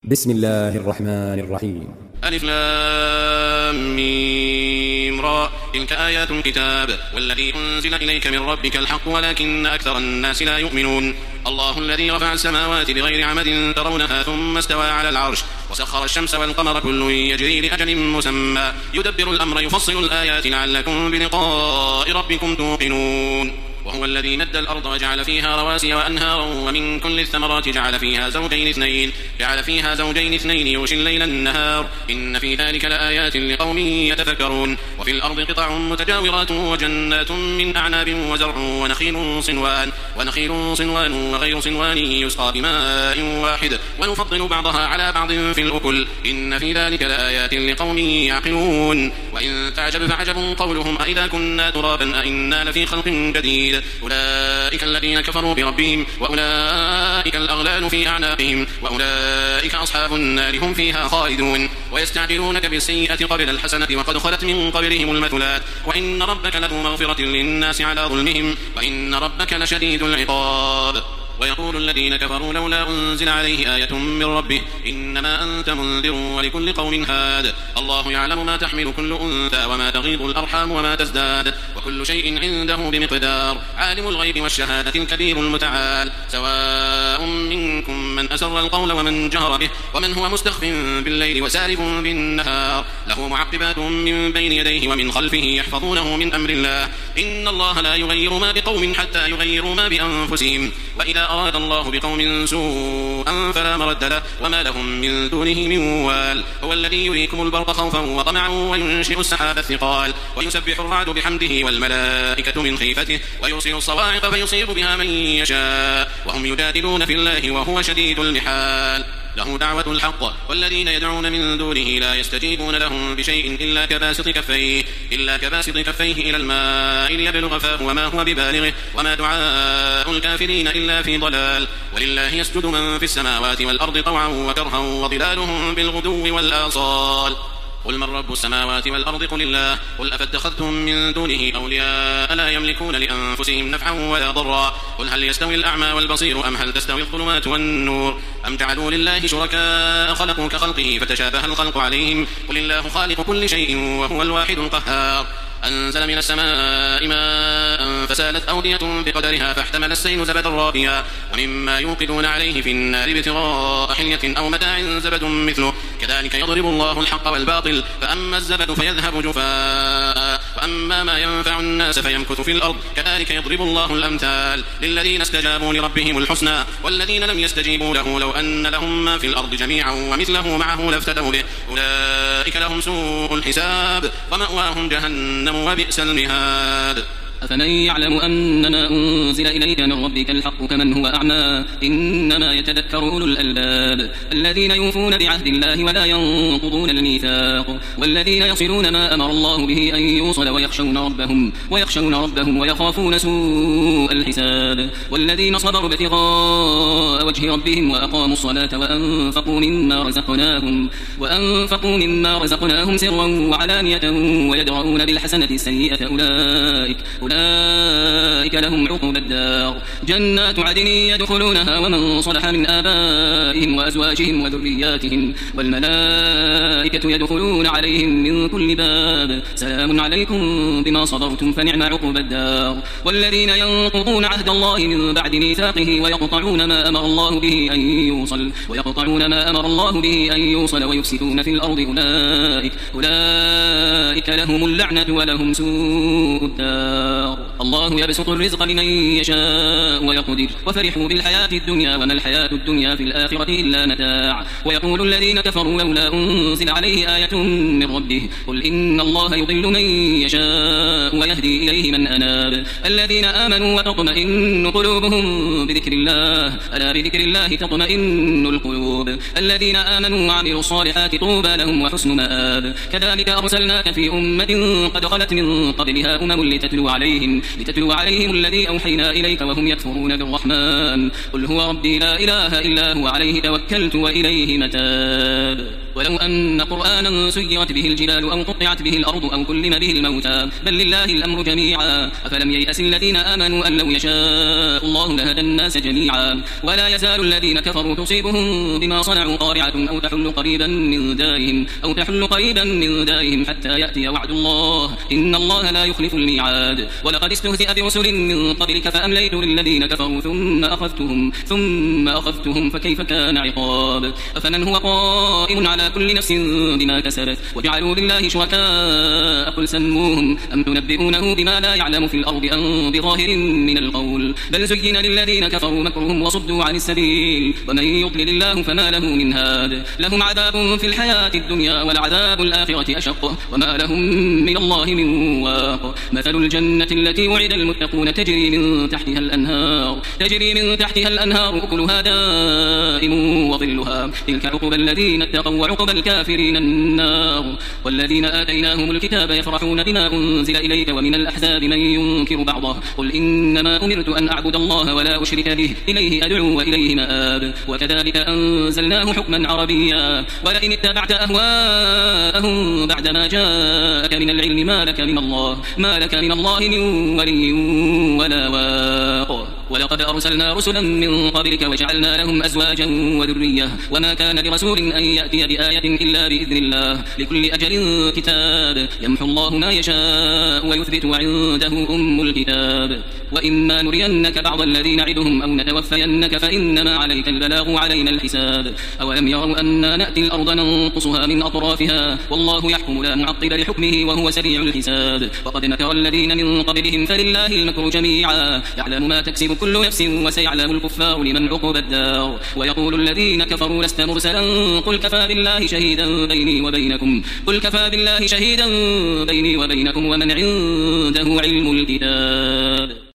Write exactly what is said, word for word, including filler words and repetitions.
بسم الله الرحمن الرحيم. ألف لام ميم را تلك آيات الكتاب والذي أنزل إليك من ربك الحق ولكن أكثر الناس لا يؤمنون. الله الذي رفع السماوات بغير عمد ترونها ثم استوى على العرش وسخر الشمس والقمر كل يجري لأجل مسمى يدبر الأمر يفصل الآيات لعلكم بلقاء ربكم توقنون. وهو الذي مد الأرض وجعل فيها رواسي وأنهارا ومن كل الثمرات جعل فيها زوجين اثنين جعل فيها زوجين اثنين يغشي الليل النهار إن في ذلك لآيات لقوم يتفكرون. وفي الأرض قطع متجاورات وجنات من أعناب وزرع ونخيل صنوان ونخيل صنوان وغير صنوان يسقى بماء واحد ونفضل بعضها على بعض في الأكل إن في ذلك لآيات لقوم يعقلون. وإن تعجب فعجب قولهم أإذا كنا ترابا أإنا لفي خلق جديد أولئك الذين كفروا بربهم وأولئك الأغلال في أعناقهم وأولئك أصحاب النار هم فيها خالدون. ويستعجلونك بالسيئة قبل الحسنة وقد خلت من قبلهم المثلات وإن ربك لذو مغفرة للناس على ظلمهم وإن ربك لشديد العقاب. ويقول الذين كفروا لولا أنزل عليه آية من ربه إنما أنت منذر ولكل قوم هاد الله يعلم ما تحمل كل أنثى وما تغيض الأرحام وما تزداد وكل شيء عنده بمقدار. عالم الغيب والشهادة الكبير المتعال سواء منكم من أسر القول ومن جهر به ومن هو مستخف بالليل وسارب بالنهار له معقبات من بين يديه ومن خلفه يحفظونه من أمر الله إن الله لا يغير ما بقوم حتى يغيروا ما بأنفسهم وإذا أراد الله بقوم سوءا فلا مرد له وما لهم من دونه من وال. هو الذي يريكم البرق خوفا وطمعا وينشئ السحاب الثقال ويسبح الرعد بحمده والملائكة من خيفته ويرسل الصواعق فيصيب بها من يشاء وهم يجادلون في الله وهو شديد المحال. له دعوة الحق والذين يدعون من دونه لا يستجيبون لهم بشيء إلا كباسط كفيه إلا كباسط كفيه إلى الماء ليبلغ فاه وما هو ببالغه وما دعاء الكافرين إلا في ضلال. ولله يسجد من في السماوات والأرض طوعا وكرها وظلالهم بالغدو والآصال. قل من رب السماوات والأرض قل الله قل أفاتخذتم من دونه أولياء لا يملكون لأنفسهم نفعا ولا ضرا قل هل يستوي الأعمى والبصير أم هل تستوي الظلمات والنور أم جعلوا لله شركاء خلقوا كخلقه فتشابه الخلق عليهم قل الله خالق كل شيء وهو الواحد القهار. أنزل من السماء ماء فسالت أودية بقدرها فاحتمل السيل زبدا رابيا ومما يوقدون عليه في النار ابتغاء حلية أو متاع زبد مثله كذلك يضرب الله الحق والباطل فأما الزبد فيذهب جفاء وأما ما ينفع الناس فيمكث في الأرض كذلك يضرب الله الأمثال للذين استجابوا لربهم الحسنى والذين لم يستجيبوا له لو أن لهم ما في الأرض جميعا ومثله معه لافتدوا به أولئك لهم سوء الحساب ومأواهم جهنم وبئس المهاد. أفمن يعلم أنما أنزل إليك من ربك الحق كمن هو أعمى إنما يتذكر أولو الألباب الذين يوفون بعهد الله ولا ينقضون الميثاق والذين يصلون ما أمر الله به أن يوصل ويخشون ربهم ويخشون ربهم ويخافون سوء الحساب والذين صبروا ابتغاء وجه ربهم وأقاموا الصلاة وأنفقوا مما رزقناهم وأنفقوا مما رزقناهم سرا وعلانية ويدرؤون بالحسنة السيئة أولئك أولئك لهم عقبى الدار جنات عدن يدخلونها ومن صلح من آبائهم وأزواجهم وذرياتهم والملائكة يدخلون عليهم من كل باب سلام عليكم بما صبرتم فنعم عقبى الدار. والذين ينقضون عهد الله من بعد ميثاقه ويقطعون ما أمر الله به أن يوصل ويقطعون ما أمر الله به أن يوصل ويفسدون في الأرض أولئك أولئك لهم اللعنة ولهم سوء الدار. الله يبسط الرزق لمن يشاء ويقدر وفرحوا بالحياة الدنيا وما الحياة الدنيا في الآخرة إلا متاع. ويقول الذين كفروا لولا أنزل عليه آية من ربه قل إن الله يضل من يشاء ويهدي إليه من أناب الذين آمنوا وتطمئن قلوبهم بذكر الله ألا بذكر الله تطمئن القلوب الذين آمنوا وعملوا الصالحات طوبى لهم وحسن مآب. كذلك أرسلناك في أمة قد خلت من قبلها أمم لتتلو عليهم عليهم لتتلو عليهم الذي أوحينا إليك وهم يكفرون بالرحمن قل هو ربي لا إله إلا هو عليه توكلت وإليه متاب ولو أن قرآنا سيرت به الجبال أو قطعت به الأرض أو كلم به الموتى بل لله الأمر جميعا أفلم ييأس الذين آمنوا أن لو يشاء الله لهدى الناس جميعا ولا يزال الذين كفروا تصيبهم بما صنعوا قارعة أو تحل قريبا من دارهم أو تحل قريبا من دارهم حتى يأتي وعد الله إن الله لا يخلف الميعاد ولقد استهزئ برسل من قبلك فأمليت للذين كفروا ثم أخذتهم ثم أخذتهم فكيف كان عقاب أفمن هو قائم على كل نفس بما كسبت وجعلوا لله شركاء قل سموهم أم تنبئونه بما لا يعلم في الأرض أم بظاهر من القول بل زين للذين كفروا مكرهم وصدوا عن السبيل ومن يضلل الله فما له من هاد لهم عذاب في الحياة الدنيا والعذاب الآخرة أشق وما لهم من الله من واق مثل الجنة التي وعد المتقون تجري من تحتها الأنهار تجري من تحتها الأنهار أكلها دائم وظلها تلك عقبى الذين اتقوا وعقبى الكافرين النار والذين آتيناهم الكتاب يفرحون بما أنزل إليك ومن الأحزاب من ينكر بعضه قل إنما أمرت أن أعبد الله ولا أشرك به إليه أدعو وإليه مآب وكذلك أنزلناه حكما عربيا ولئن اتبعت أهواءهم بعدما جاءك من العلم ما لك من الله ما لك من الله من ولي ولا واق ولقد أرسلنا رسلا من قبلك وجعلنا لهم أزواجا وذرية وما كان لرسول أن يأتي بآية إلا بإذن الله لكل أجل كتاب يمحو الله ما يشاء ويثبت وعنده أم الكتاب وإما نرينك بعض الذي نعدهم أو نتوفينك فإنما عليك البلاغ علينا الحساب أولم يروا أنا نأتي الأرض ننقصها من أطرافها والله يحكم لا معقب لحكمه وهو سريع الحساب وقد مكر الذين من قبلهم فلله المكر جميعا يعلم ما تكسب كل نفس وسيعلم الكفار لمن عقبى الدار ويقول الذين كفروا لست مرسلا قل كفى بالله شهيدا بيني وبينكم قل كفى بالله شهيدا بيني وبينكم ومن عنده علم الكتاب